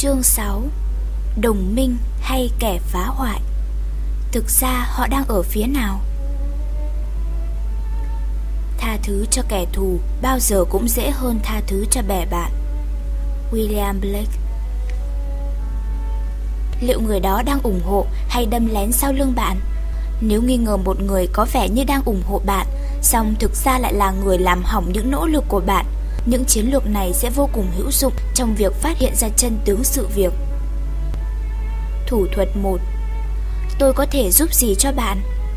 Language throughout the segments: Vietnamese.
Chương 6. Đồng minh hay kẻ phá hoại? Thực ra họ đang ở phía nào? Tha thứ cho kẻ thù bao giờ cũng dễ hơn tha thứ cho bè bạn. William Blake. Liệu người đó đang ủng hộ hay đâm lén sau lưng bạn? Nếu nghi ngờ một người có vẻ như đang ủng hộ bạn, song thực ra lại là người làm hỏng những nỗ lực của bạn, những chiến lược này sẽ vô cùng hữu dụng trong việc phát hiện ra chân tướng sự việc. Thủ thuật 1. Tôi có thể giúp gì cho bạn?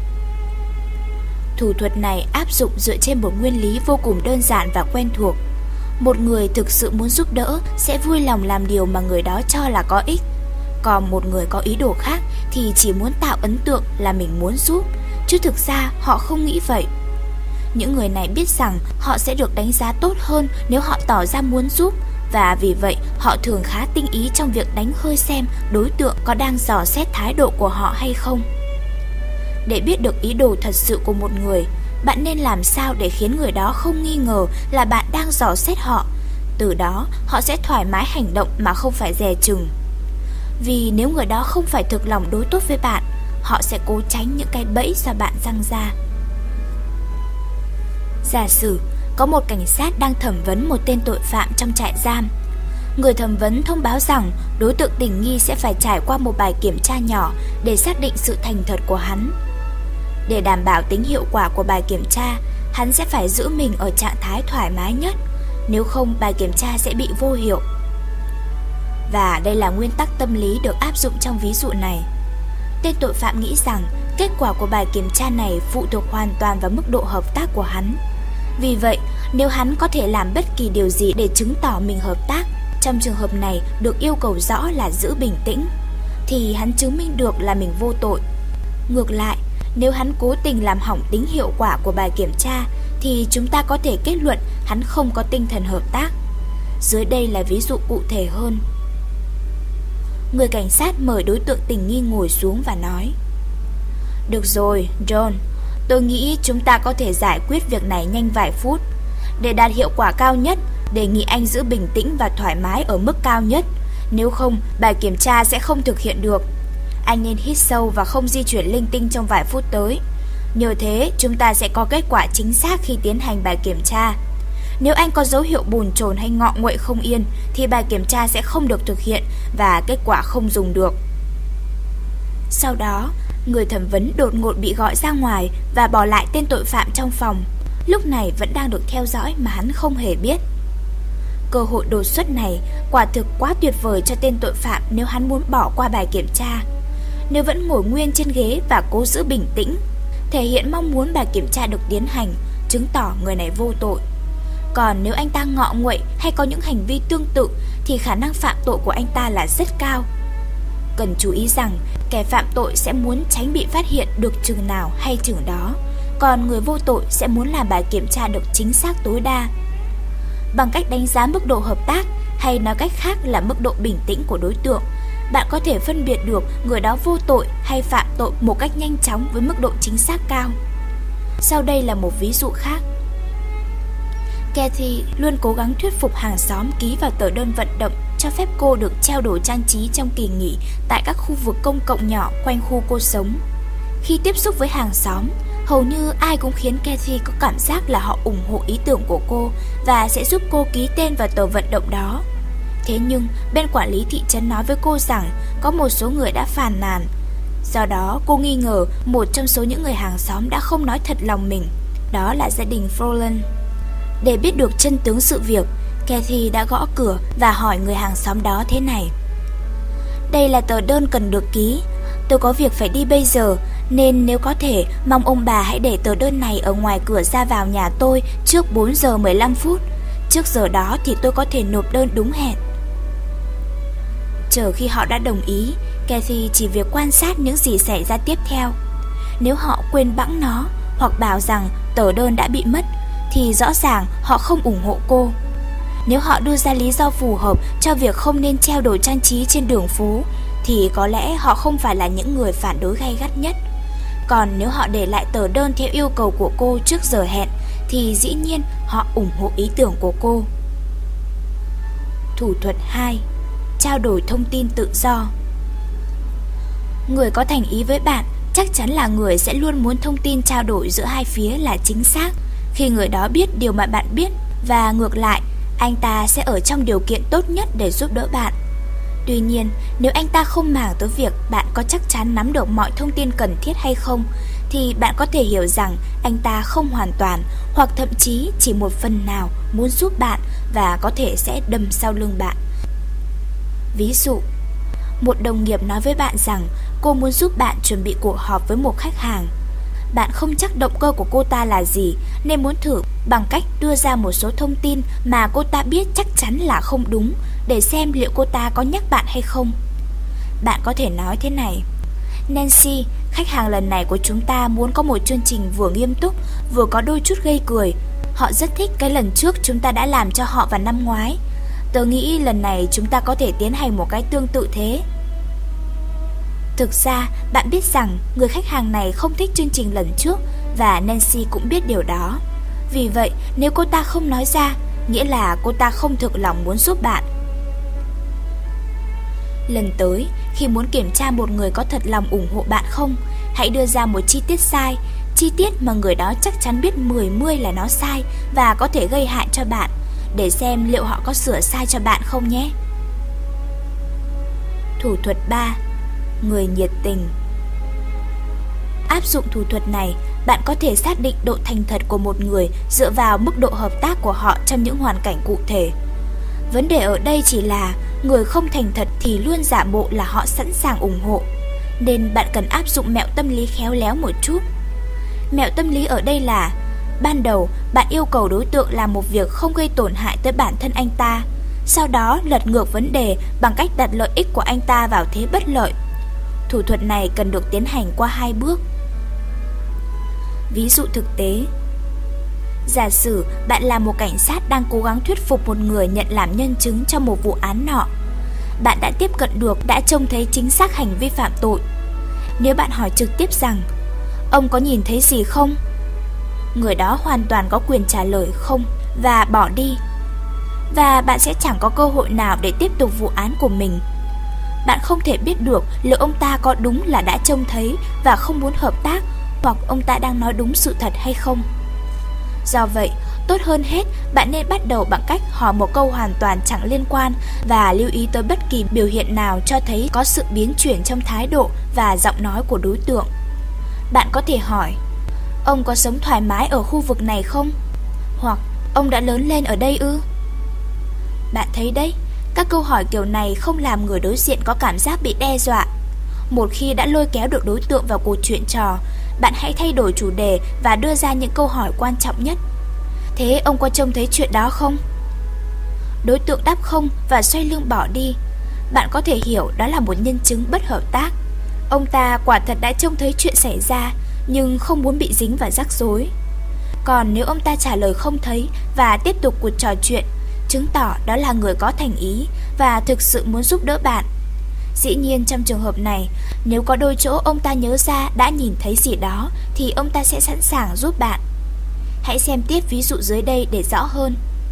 Thủ thuật này áp dụng dựa trên một nguyên lý vô cùng đơn giản và quen thuộc. Một người thực sự muốn giúp đỡ sẽ vui lòng làm điều mà người đó cho là có ích. Còn một người có ý đồ khác thì chỉ muốn tạo ấn tượng là mình muốn giúp, chứ thực ra họ không nghĩ vậy. Những người này biết rằng họ sẽ được đánh giá tốt hơn nếu họ tỏ ra muốn giúp, và vì vậy họ thường khá tinh ý trong việc đánh hơi xem đối tượng có đang dò xét thái độ của họ hay không. Để biết được ý đồ thật sự của một người, bạn nên làm sao để khiến người đó không nghi ngờ là bạn đang dò xét họ. Từ đó họ sẽ thoải mái hành động mà không phải dè chừng. Vì nếu người đó không phải thực lòng đối tốt với bạn, họ sẽ cố tránh những cái bẫy do bạn giăng ra. Giả sử có một cảnh sát đang thẩm vấn một tên tội phạm trong trại giam. Người thẩm vấn thông báo rằng đối tượng tình nghi sẽ phải trải qua một bài kiểm tra nhỏ để xác định sự thành thật của hắn. Để đảm bảo tính hiệu quả của bài kiểm tra, hắn sẽ phải giữ mình ở trạng thái thoải mái nhất, nếu không bài kiểm tra sẽ bị vô hiệu. Và đây là nguyên tắc tâm lý được áp dụng trong ví dụ này. Tên tội phạm nghĩ rằng kết quả của bài kiểm tra này phụ thuộc hoàn toàn vào mức độ hợp tác của hắn. Vì vậy, nếu hắn có thể làm bất kỳ điều gì để chứng tỏ mình hợp tác, trong trường hợp này được yêu cầu rõ là giữ bình tĩnh, thì hắn chứng minh được là mình vô tội. Ngược lại, nếu hắn cố tình làm hỏng tính hiệu quả của bài kiểm tra, thì chúng ta có thể kết luận hắn không có tinh thần hợp tác. Dưới đây là ví dụ cụ thể hơn. Người cảnh sát mời đối tượng tình nghi ngồi xuống và nói: Được rồi, John, tôi nghĩ chúng ta có thể giải quyết việc này nhanh vài phút. Để đạt hiệu quả cao nhất, đề nghị anh giữ bình tĩnh và thoải mái ở mức cao nhất. Nếu không, bài kiểm tra sẽ không thực hiện được. Anh nên hít sâu và không di chuyển linh tinh trong vài phút tới. Nhờ thế, chúng ta sẽ có kết quả chính xác khi tiến hành bài kiểm tra. Nếu anh có dấu hiệu bồn chồn hay ngọ nguậy không yên, thì bài kiểm tra sẽ không được thực hiện và kết quả không dùng được. Sau đó, người thẩm vấn đột ngột bị gọi ra ngoài và bỏ lại tên tội phạm trong phòng. Lúc này vẫn đang được theo dõi mà hắn không hề biết. Cơ hội đột xuất này quả thực quá tuyệt vời cho tên tội phạm nếu hắn muốn bỏ qua bài kiểm tra. Nếu vẫn ngồi nguyên trên ghế và cố giữ bình tĩnh, thể hiện mong muốn bài kiểm tra được tiến hành, chứng tỏ người này vô tội. Còn nếu anh ta ngọ nguậy hay có những hành vi tương tự thì khả năng phạm tội của anh ta là rất cao. Cần chú ý rằng kẻ phạm tội sẽ muốn tránh bị phát hiện được chừng nào hay chừng đó, còn người vô tội sẽ muốn làm bài kiểm tra được chính xác tối đa. Bằng cách đánh giá mức độ hợp tác, hay nói cách khác là mức độ bình tĩnh của đối tượng, bạn có thể phân biệt được người đó vô tội hay phạm tội một cách nhanh chóng với mức độ chính xác cao. Sau đây là một ví dụ khác. Kathy luôn cố gắng thuyết phục hàng xóm ký vào tờ đơn vận động cho phép cô được treo đồ trang trí trong kỳ nghỉ tại các khu vực công cộng nhỏ quanh khu cô sống. Khi tiếp xúc với hàng xóm, hầu như ai cũng khiến Kathy có cảm giác là họ ủng hộ ý tưởng của cô và sẽ giúp cô ký tên vào tờ vận động đó. Thế nhưng, bên quản lý thị trấn nói với cô rằng có một số người đã phàn nàn. Do đó, cô nghi ngờ một trong số những người hàng xóm đã không nói thật lòng mình. Đó là gia đình Frolan. Để biết được chân tướng sự việc, Kathy đã gõ cửa và hỏi người hàng xóm đó thế này: Đây là tờ đơn cần được ký. Tôi có việc phải đi bây giờ, nên nếu có thể, mong ông bà hãy để tờ đơn này ở ngoài cửa ra vào nhà tôi trước 4 giờ 15 phút. Trước giờ đó thì tôi có thể nộp đơn đúng hẹn. Chờ khi họ đã đồng ý, Kathy chỉ việc quan sát những gì xảy ra tiếp theo. Nếu họ quên bẵng nó hoặc bảo rằng tờ đơn đã bị mất, thì rõ ràng họ không ủng hộ cô. Nếu họ đưa ra lý do phù hợp cho việc không nên treo đồ trang trí trên đường phố, thì có lẽ họ không phải là những người phản đối gay gắt nhất. Còn nếu họ để lại tờ đơn theo yêu cầu của cô trước giờ hẹn, thì dĩ nhiên họ ủng hộ ý tưởng của cô. Thủ thuật 2. trao đổi thông tin tự do. Người có thành ý với bạn chắc chắn là người sẽ luôn muốn thông tin trao đổi giữa hai phía là chính xác khi người đó biết điều mà bạn biết, và ngược lại, anh ta sẽ ở trong điều kiện tốt nhất để giúp đỡ bạn. Tuy nhiên, nếu anh ta không màng tới việc bạn có chắc chắn nắm được mọi thông tin cần thiết hay không, thì bạn có thể hiểu rằng anh ta không hoàn toàn hoặc thậm chí chỉ một phần nào muốn giúp bạn và có thể sẽ đâm sau lưng bạn. Ví dụ, một đồng nghiệp nói với bạn rằng cô muốn giúp bạn chuẩn bị cuộc họp với một khách hàng. Bạn không chắc động cơ của cô ta là gì nên muốn thử bằng cách đưa ra một số thông tin mà cô ta biết chắc chắn là không đúng để xem liệu cô ta có nhắc bạn hay không. Bạn có thể nói thế này: Nancy, khách hàng lần này của chúng ta muốn có một chương trình vừa nghiêm túc vừa có đôi chút gây cười. Họ rất thích cái lần trước chúng ta đã làm cho họ vào năm ngoái. Tớ nghĩ lần này chúng ta có thể tiến hành một cái tương tự thế. Thực ra, bạn biết rằng người khách hàng này không thích chương trình lần trước và Nancy cũng biết điều đó. Vì vậy, nếu cô ta không nói ra, nghĩa là cô ta không thực lòng muốn giúp bạn. Lần tới, khi muốn kiểm tra một người có thật lòng ủng hộ bạn không, hãy đưa ra một chi tiết sai, chi tiết mà người đó chắc chắn biết 10 là nó sai và có thể gây hại cho bạn, để xem liệu họ có sửa sai cho bạn không nhé. Thủ thuật 3. Người nhiệt tình. Áp dụng thủ thuật này, bạn có thể xác định độ thành thật của một người dựa vào mức độ hợp tác của họ trong những hoàn cảnh cụ thể. Vấn đề ở đây chỉ là người không thành thật thì luôn giả bộ là họ sẵn sàng ủng hộ, nên bạn cần áp dụng mẹo tâm lý khéo léo một chút. Mẹo tâm lý ở đây là: ban đầu, bạn yêu cầu đối tượng làm một việc không gây tổn hại tới bản thân anh ta, sau đó lật ngược vấn đề bằng cách đặt lợi ích của anh ta vào thế bất lợi. Thủ thuật này cần được tiến hành qua 2 bước. Ví dụ thực tế: giả sử bạn là một cảnh sát đang cố gắng thuyết phục một người nhận làm nhân chứng cho một vụ án nọ. Bạn đã tiếp cận được, đã trông thấy chính xác hành vi phạm tội. Nếu bạn hỏi trực tiếp rằng: ông có nhìn thấy gì không? Người đó hoàn toàn có quyền trả lời không và bỏ đi. Và bạn sẽ chẳng có cơ hội nào để tiếp tục vụ án của mình. Bạn không thể biết được liệu ông ta có đúng là đã trông thấy và không muốn hợp tác, hoặc ông ta đang nói đúng sự thật hay không. Do vậy, tốt hơn hết, bạn nên bắt đầu bằng cách hỏi một câu hoàn toàn chẳng liên quan và lưu ý tới bất kỳ biểu hiện nào cho thấy có sự biến chuyển trong thái độ và giọng nói của đối tượng. Bạn có thể hỏi: ông có sống thoải mái ở khu vực này không? Hoặc ông đã lớn lên ở đây ư? Bạn thấy đấy, các câu hỏi kiểu này không làm người đối diện có cảm giác bị đe dọa. Một khi đã lôi kéo được đối tượng vào cuộc chuyện trò, bạn hãy thay đổi chủ đề và đưa ra những câu hỏi quan trọng nhất. Thế ông có trông thấy chuyện đó không? Đối tượng đáp không và xoay lưng bỏ đi. Bạn có thể hiểu đó là một nhân chứng bất hợp tác. Ông ta quả thật đã trông thấy chuyện xảy ra, nhưng không muốn bị dính vào rắc rối. Còn nếu ông ta trả lời không thấy và tiếp tục cuộc trò chuyện, chứng tỏ đó là người có thành ý và thực sự muốn giúp đỡ bạn. Dĩ nhiên trong trường hợp này, nếu có đôi chỗ ông ta nhớ ra đã nhìn thấy gì đó thì ông ta sẽ sẵn sàng giúp bạn. Hãy xem tiếp ví dụ dưới đây để rõ hơn.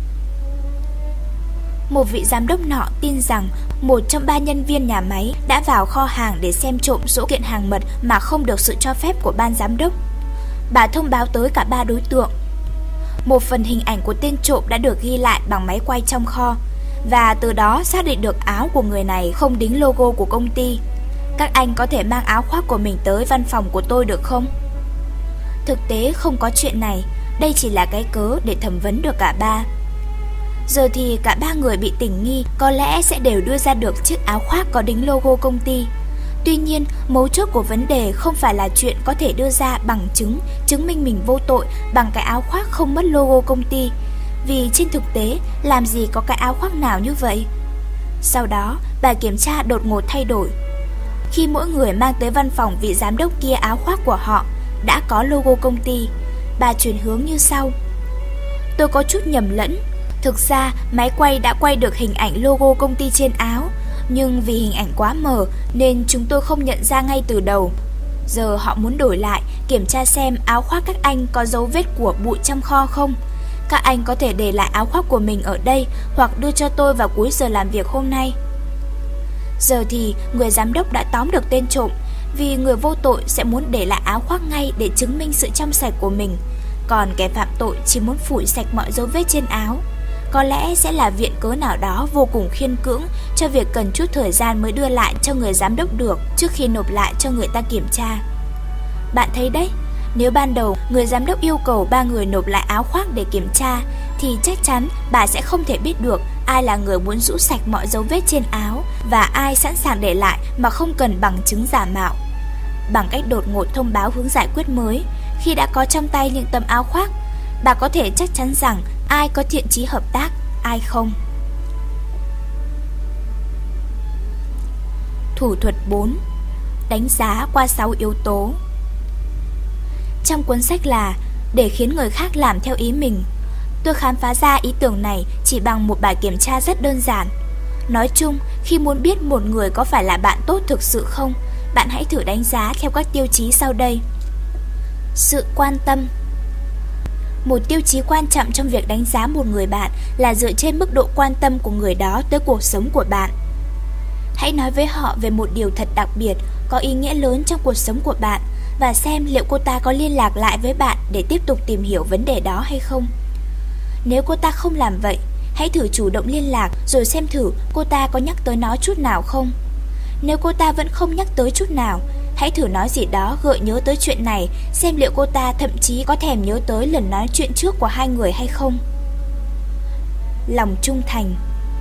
Một vị giám đốc nọ tin rằng một trong 3 nhân viên nhà máy đã vào kho hàng để xem trộm số kiện hàng mật mà không được sự cho phép của ban giám đốc. Bà thông báo tới cả 3 đối tượng. Một phần hình ảnh của tên trộm đã được ghi lại bằng máy quay trong kho, và từ đó xác định được áo của người này không đính logo của công ty. Các anh có thể mang áo khoác của mình tới văn phòng của tôi được không? Thực tế không có chuyện này, đây chỉ là cái cớ để thẩm vấn được cả 3. Giờ thì cả 3 người bị tình nghi có lẽ sẽ đều đưa ra được chiếc áo khoác có đính logo công ty. Tuy nhiên, mấu chốt của vấn đề không phải là chuyện có thể đưa ra bằng chứng minh mình vô tội bằng cái áo khoác không mất logo công ty, vì trên thực tế làm gì có cái áo khoác nào như vậy. Sau đó, bà kiểm tra đột ngột thay đổi. Khi mỗi người mang tới văn phòng vị giám đốc kia áo khoác của họ đã có logo công ty, bà chuyển hướng như sau: tôi có chút nhầm lẫn. Thực ra, máy quay đã quay được hình ảnh logo công ty trên áo, nhưng vì hình ảnh quá mờ nên chúng tôi không nhận ra ngay từ đầu. Giờ họ muốn đổi lại, kiểm tra xem áo khoác các anh có dấu vết của bụi trong kho không. Các anh có thể để lại áo khoác của mình ở đây hoặc đưa cho tôi vào cuối giờ làm việc hôm nay. Giờ thì người giám đốc đã tóm được tên trộm, vì người vô tội sẽ muốn để lại áo khoác ngay để chứng minh sự trong sạch của mình, còn kẻ phạm tội chỉ muốn phủi sạch mọi dấu vết trên áo. Có lẽ sẽ là viện cớ nào đó vô cùng khiên cưỡng cho việc cần chút thời gian mới đưa lại cho người giám đốc được trước khi nộp lại cho người ta kiểm tra. Bạn thấy đấy, nếu ban đầu người giám đốc yêu cầu 3 người nộp lại áo khoác để kiểm tra, thì chắc chắn bà sẽ không thể biết được ai là người muốn rũ sạch mọi dấu vết trên áo và ai sẵn sàng để lại mà không cần bằng chứng giả mạo. Bằng cách đột ngột thông báo hướng giải quyết mới, khi đã có trong tay những tấm áo khoác, bà có thể chắc chắn rằng ai có thiện chí hợp tác, ai không. Thủ thuật 4. Đánh giá qua 6 yếu tố. Trong cuốn sách là Để khiến người khác làm theo ý mình, tôi khám phá ra ý tưởng này chỉ bằng một bài kiểm tra rất đơn giản. Nói chung, khi muốn biết một người có phải là bạn tốt thực sự không, bạn hãy thử đánh giá theo các tiêu chí sau đây. Sự quan tâm. Một tiêu chí quan trọng trong việc đánh giá một người bạn là dựa trên mức độ quan tâm của người đó tới cuộc sống của bạn. Hãy nói với họ về một điều thật đặc biệt, có ý nghĩa lớn trong cuộc sống của bạn và xem liệu cô ta có liên lạc lại với bạn để tiếp tục tìm hiểu vấn đề đó hay không. Nếu cô ta không làm vậy, hãy thử chủ động liên lạc rồi xem thử cô ta có nhắc tới nó chút nào không. Nếu cô ta vẫn không nhắc tới chút nào, hãy thử nói gì đó gợi nhớ tới chuyện này, xem liệu cô ta thậm chí có thèm nhớ tới lần nói chuyện trước của hai người hay không. Lòng trung thành.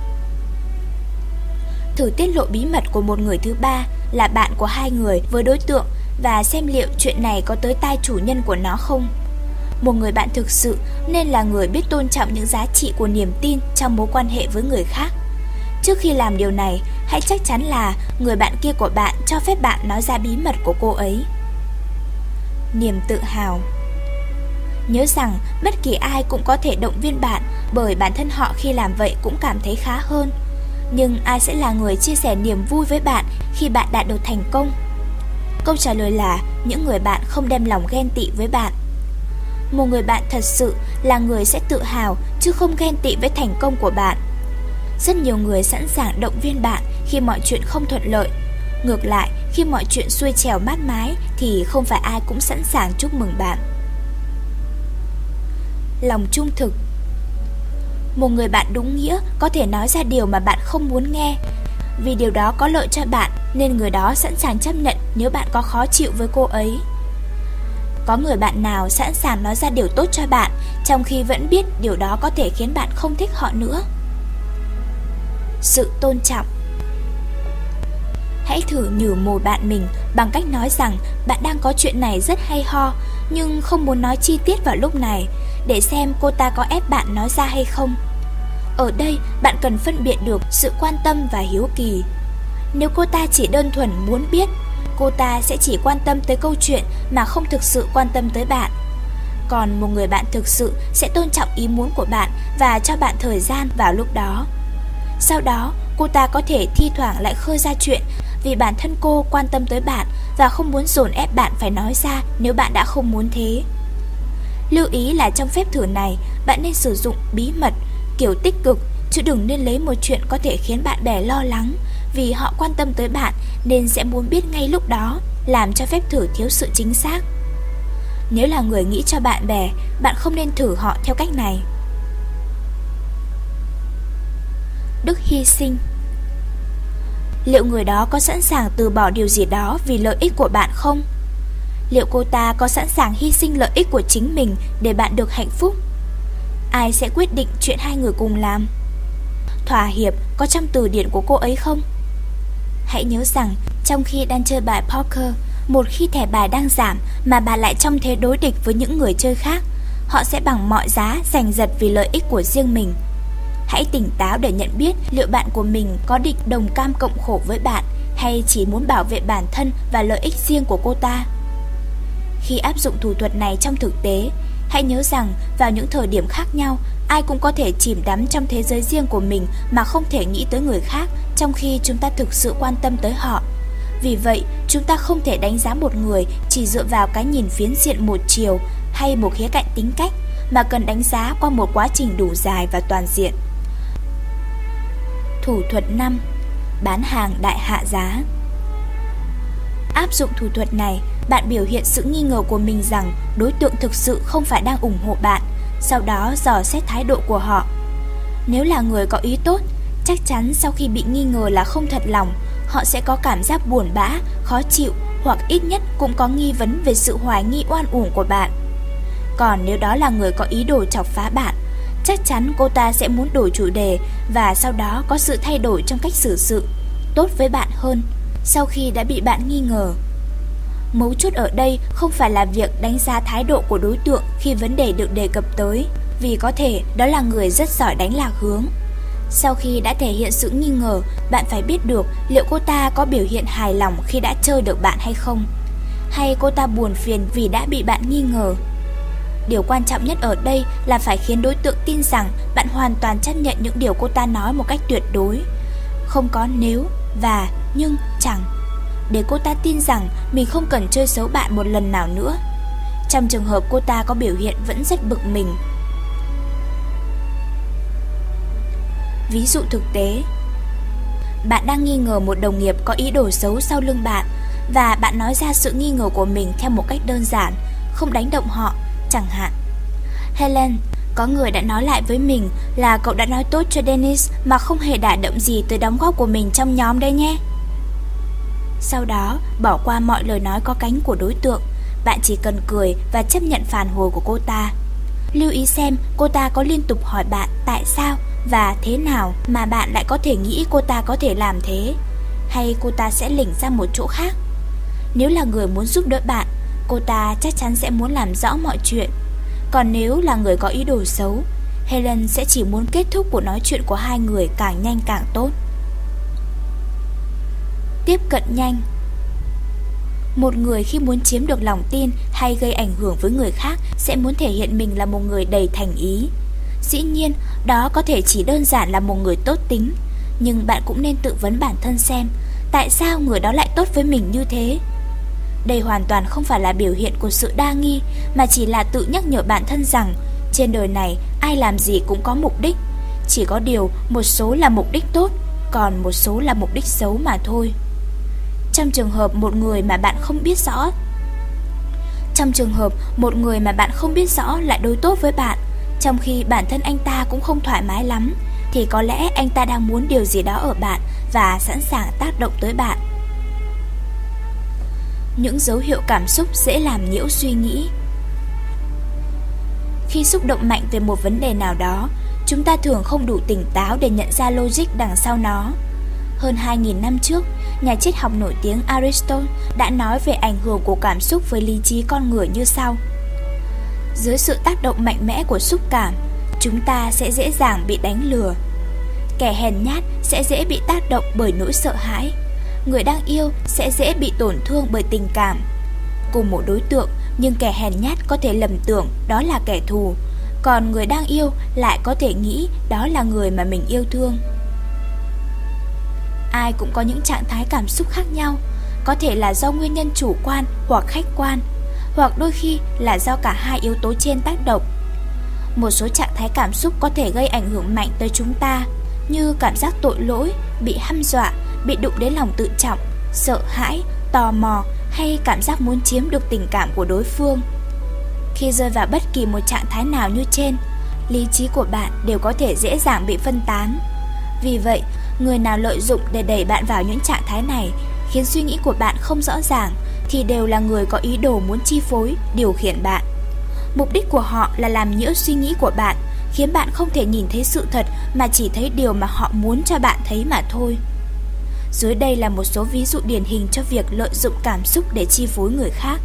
Thử tiết lộ bí mật của một người thứ ba là bạn của hai người với đối tượng và xem liệu chuyện này có tới tai chủ nhân của nó không. Một người bạn thực sự nên là người biết tôn trọng những giá trị của niềm tin trong mối quan hệ với người khác. Trước khi làm điều này, hãy chắc chắn là người bạn kia của bạn cho phép bạn nói ra bí mật của cô ấy. Niềm tự hào. Nhớ rằng bất kỳ ai cũng có thể động viên bạn, bởi bản thân họ khi làm vậy cũng cảm thấy khá hơn. Nhưng ai sẽ là người chia sẻ niềm vui với bạn khi bạn đạt được thành công? Câu trả lời là những người bạn không đem lòng ghen tị với bạn. Một người bạn thật sự là người sẽ tự hào chứ không ghen tị với thành công của bạn. Rất nhiều người sẵn sàng động viên bạn khi mọi chuyện không thuận lợi. Ngược lại, khi mọi chuyện xuôi trèo mát mái thì không phải ai cũng sẵn sàng chúc mừng bạn. Lòng trung thực. Một người bạn đúng nghĩa có thể nói ra điều mà bạn không muốn nghe. Vì điều đó có lợi cho bạn nên người đó sẵn sàng chấp nhận nếu bạn có khó chịu với cô ấy. Có người bạn nào sẵn sàng nói ra điều tốt cho bạn trong khi vẫn biết điều đó có thể khiến bạn không thích họ nữa? Sự tôn trọng. Hãy thử nhử mồi bạn mình bằng cách nói rằng bạn đang có chuyện này rất hay ho, nhưng không muốn nói chi tiết vào lúc này, để xem cô ta có ép bạn nói ra hay không. Ở đây, bạn cần phân biệt được sự quan tâm và hiếu kỳ. Nếu cô ta chỉ đơn thuần muốn biết, cô ta sẽ chỉ quan tâm tới câu chuyện mà không thực sự quan tâm tới bạn. Còn một người bạn thực sự sẽ tôn trọng ý muốn của bạn và cho bạn thời gian vào lúc đó. Sau đó, cô ta có thể thi thoảng lại khơi ra chuyện vì bản thân cô quan tâm tới bạn và không muốn dồn ép bạn phải nói ra nếu bạn đã không muốn thế. Lưu ý là trong phép thử này, bạn nên sử dụng bí mật, kiểu tích cực, chứ đừng nên lấy một chuyện có thể khiến bạn bè lo lắng, vì họ quan tâm tới bạn nên sẽ muốn biết ngay lúc đó, làm cho phép thử thiếu sự chính xác. Nếu là người nghĩ cho bạn bè, bạn không nên thử họ theo cách này. Đức hy sinh. Liệu người đó có sẵn sàng từ bỏ điều gì đó vì lợi ích của bạn không? Liệu cô ta có sẵn sàng hy sinh lợi ích của chính mình để bạn được hạnh phúc? Ai sẽ quyết định chuyện hai người cùng làm? Thỏa hiệp có trong từ điển của cô ấy không? Hãy nhớ rằng trong khi đang chơi bài poker, một khi thẻ bài đang giảm mà bạn lại trong thế đối địch với những người chơi khác, họ sẽ bằng mọi giá giành giật vì lợi ích của riêng mình. Hãy tỉnh táo để nhận biết liệu bạn của mình có định đồng cam cộng khổ với bạn hay chỉ muốn bảo vệ bản thân và lợi ích riêng của cô ta. Khi áp dụng thủ thuật này trong thực tế, hãy nhớ rằng vào những thời điểm khác nhau, ai cũng có thể chìm đắm trong thế giới riêng của mình mà không thể nghĩ tới người khác trong khi chúng ta thực sự quan tâm tới họ. Vì vậy, chúng ta không thể đánh giá một người chỉ dựa vào cái nhìn phiến diện một chiều hay một khía cạnh tính cách, mà cần đánh giá qua một quá trình đủ dài và toàn diện. Thủ thuật 5. bán hàng đại hạ giá. Áp dụng thủ thuật này, bạn biểu hiện sự nghi ngờ của mình rằng đối tượng thực sự không phải đang ủng hộ bạn, sau đó dò xét thái độ của họ. Nếu là người có ý tốt, chắc chắn sau khi bị nghi ngờ là không thật lòng, họ sẽ có cảm giác buồn bã, khó chịu hoặc ít nhất cũng có nghi vấn về sự hoài nghi oan uổng của bạn. Còn nếu đó là người có ý đồ chọc phá bạn, chắc chắn cô ta sẽ muốn đổi chủ đề và sau đó có sự thay đổi trong cách xử sự, tốt với bạn hơn, sau khi đã bị bạn nghi ngờ. Mấu chốt ở đây không phải là việc đánh giá thái độ của đối tượng khi vấn đề được đề cập tới, vì có thể đó là người rất giỏi đánh lạc hướng. Sau khi đã thể hiện sự nghi ngờ, bạn phải biết được liệu cô ta có biểu hiện hài lòng khi đã chơi được bạn hay không, hay cô ta buồn phiền vì đã bị bạn nghi ngờ. Điều quan trọng nhất ở đây là phải khiến đối tượng tin rằng bạn hoàn toàn chấp nhận những điều cô ta nói một cách tuyệt đối, không có nếu, và, nhưng, chẳng, để cô ta tin rằng mình không cần chơi xấu bạn một lần nào nữa, trong trường hợp cô ta có biểu hiện vẫn rất bực mình. Ví dụ thực tế: bạn đang nghi ngờ một đồng nghiệp có ý đồ xấu sau lưng bạn, và bạn nói ra sự nghi ngờ của mình theo một cách đơn giản, không đánh động họ. Chẳng hạn: Helen, có người đã nói lại với mình là cậu đã nói tốt cho Dennis mà không hề đả động gì tới đóng góp của mình trong nhóm đây nhé. Sau đó, bỏ qua mọi lời nói có cánh của đối tượng, bạn chỉ cần cười và chấp nhận phản hồi của cô ta. Lưu ý xem cô ta có liên tục hỏi bạn tại sao và thế nào mà bạn lại có thể nghĩ cô ta có thể làm thế, hay cô ta sẽ lỉnh ra một chỗ khác. Nếu là người muốn giúp đỡ bạn, cô ta chắc chắn sẽ muốn làm rõ mọi chuyện. Còn nếu là người có ý đồ xấu, Helen sẽ chỉ muốn kết thúc cuộc nói chuyện của hai người càng nhanh càng tốt. Tiếp cận nhanh. Một người khi muốn chiếm được lòng tin hay gây ảnh hưởng với người khác sẽ muốn thể hiện mình là một người đầy thành ý. Dĩ nhiên, đó có thể chỉ đơn giản là một người tốt tính, nhưng bạn cũng nên tự vấn bản thân xem tại sao người đó lại tốt với mình như thế. Đây hoàn toàn không phải là biểu hiện của sự đa nghi, mà chỉ là tự nhắc nhở bản thân rằng trên đời này ai làm gì cũng có mục đích, chỉ có điều một số là mục đích tốt, còn một số là mục đích xấu mà thôi. Trong trường hợp một người mà bạn không biết rõ lại đối tốt với bạn, trong khi bản thân anh ta cũng không thoải mái lắm, thì có lẽ anh ta đang muốn điều gì đó ở bạn và sẵn sàng tác động tới bạn. Những dấu hiệu cảm xúc dễ làm nhiễu suy nghĩ. Khi xúc động mạnh về một vấn đề nào đó, chúng ta thường không đủ tỉnh táo để nhận ra logic đằng sau nó. Hơn 2.000 năm trước, nhà triết học nổi tiếng Aristotle đã nói về ảnh hưởng của cảm xúc với lý trí con người như sau: dưới sự tác động mạnh mẽ của xúc cảm, chúng ta sẽ dễ dàng bị đánh lừa. Kẻ hèn nhát sẽ dễ bị tác động bởi nỗi sợ hãi. Người đang yêu sẽ dễ bị tổn thương bởi tình cảm. Cùng một đối tượng, nhưng kẻ hèn nhát có thể lầm tưởng đó là kẻ thù, còn người đang yêu lại có thể nghĩ đó là người mà mình yêu thương. Ai cũng có những trạng thái cảm xúc khác nhau, có thể là do nguyên nhân chủ quan hoặc khách quan, hoặc đôi khi là do cả hai yếu tố trên tác động. Một số trạng thái cảm xúc có thể gây ảnh hưởng mạnh tới chúng ta, như cảm giác tội lỗi, bị hăm dọa, bị đụng đến lòng tự trọng, sợ hãi, tò mò hay cảm giác muốn chiếm được tình cảm của đối phương. Khi rơi vào bất kỳ một trạng thái nào như trên, lý trí của bạn đều có thể dễ dàng bị phân tán. Vì vậy, người nào lợi dụng để đẩy bạn vào những trạng thái này, khiến suy nghĩ của bạn không rõ ràng, thì đều là người có ý đồ muốn chi phối, điều khiển bạn. Mục đích của họ là làm nhiễu suy nghĩ của bạn, khiến bạn không thể nhìn thấy sự thật mà chỉ thấy điều mà họ muốn cho bạn thấy mà thôi. Dưới đây là một số ví dụ điển hình cho việc lợi dụng cảm xúc để chi phối người khác.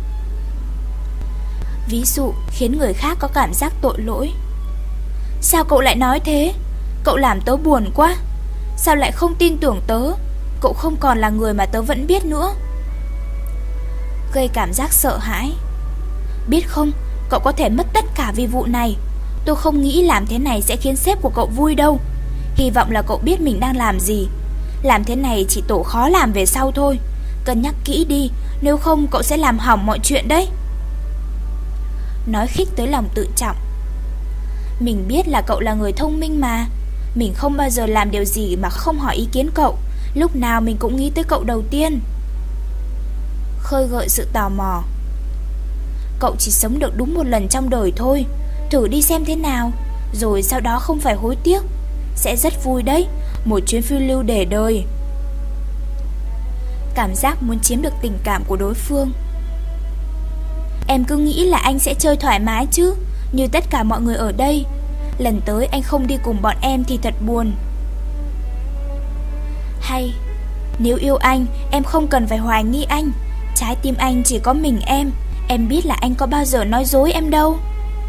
Ví dụ khiến người khác có cảm giác tội lỗi. Sao cậu lại nói thế? Cậu làm tớ buồn quá. Sao lại không tin tưởng tớ? Cậu không còn là người mà tớ vẫn biết nữa. Gây cảm giác sợ hãi. Biết không, cậu có thể mất tất cả vì vụ này. Tôi không nghĩ làm thế này sẽ khiến sếp của cậu vui đâu. Hy vọng là cậu biết mình đang làm gì. Làm thế này chỉ tổ khó làm về sau thôi. Cân nhắc kỹ đi, nếu không cậu sẽ làm hỏng mọi chuyện đấy. Nói khích tới lòng tự trọng. Mình biết là cậu là người thông minh mà. Mình không bao giờ làm điều gì mà không hỏi ý kiến cậu. Lúc nào mình cũng nghĩ tới cậu đầu tiên. Khơi gợi sự tò mò. Cậu chỉ sống được đúng một lần trong đời thôi, thử đi xem thế nào, rồi sau đó không phải hối tiếc. Sẽ rất vui đấy, một chuyến phiêu lưu để đời. Cảm giác muốn chiếm được tình cảm của đối phương. Em cứ nghĩ là anh sẽ chơi thoải mái chứ, như tất cả mọi người ở đây. Lần tới anh không đi cùng bọn em thì thật buồn. Hay, nếu yêu anh, em không cần phải hoài nghi anh. Trái tim anh chỉ có mình em biết là anh có bao giờ nói dối em đâu.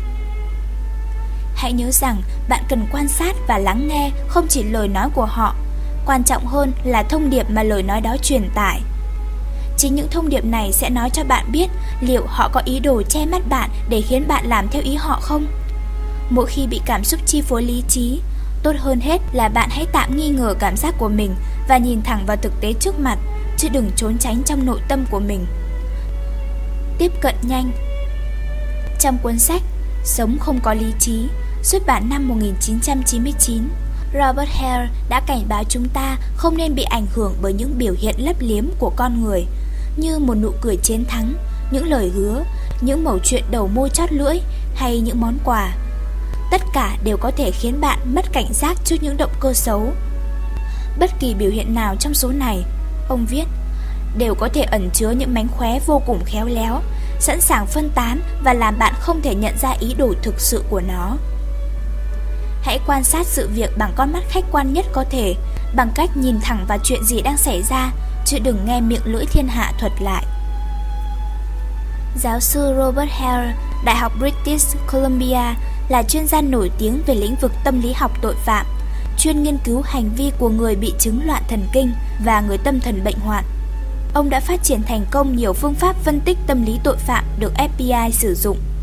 Hãy nhớ rằng bạn cần quan sát và lắng nghe không chỉ lời nói của họ, quan trọng hơn là thông điệp mà lời nói đó truyền tải. Chính những thông điệp này sẽ nói cho bạn biết liệu họ có ý đồ che mắt bạn để khiến bạn làm theo ý họ không. Mỗi khi bị cảm xúc chi phối lý trí, tốt hơn hết là bạn hãy tạm nghi ngờ cảm giác của mình và nhìn thẳng vào thực tế trước mặt, chứ đừng trốn tránh trong nội tâm của mình. Tiếp cận nhanh. Trong cuốn sách Sống không có lý trí, xuất bản năm 1999, Robert Hare đã cảnh báo chúng ta không nên bị ảnh hưởng bởi những biểu hiện lấp liếm của con người, như một nụ cười chiến thắng, những lời hứa, những mẩu chuyện đầu môi chót lưỡi hay những món quà. Tất cả đều có thể khiến bạn mất cảnh giác trước những động cơ xấu. Bất kỳ biểu hiện nào trong số này, ông viết, đều có thể ẩn chứa những mánh khóe vô cùng khéo léo, sẵn sàng phân tán và làm bạn không thể nhận ra ý đồ thực sự của nó. Hãy quan sát sự việc bằng con mắt khách quan nhất có thể, bằng cách nhìn thẳng vào chuyện gì đang xảy ra, chứ đừng nghe miệng lưỡi thiên hạ thuật lại. Giáo sư Robert Hare, Đại học British Columbia, là chuyên gia nổi tiếng về lĩnh vực tâm lý học tội phạm, chuyên nghiên cứu hành vi của người bị chứng loạn thần kinh và người tâm thần bệnh hoạn. Ông đã phát triển thành công nhiều phương pháp phân tích tâm lý tội phạm được FBI sử dụng.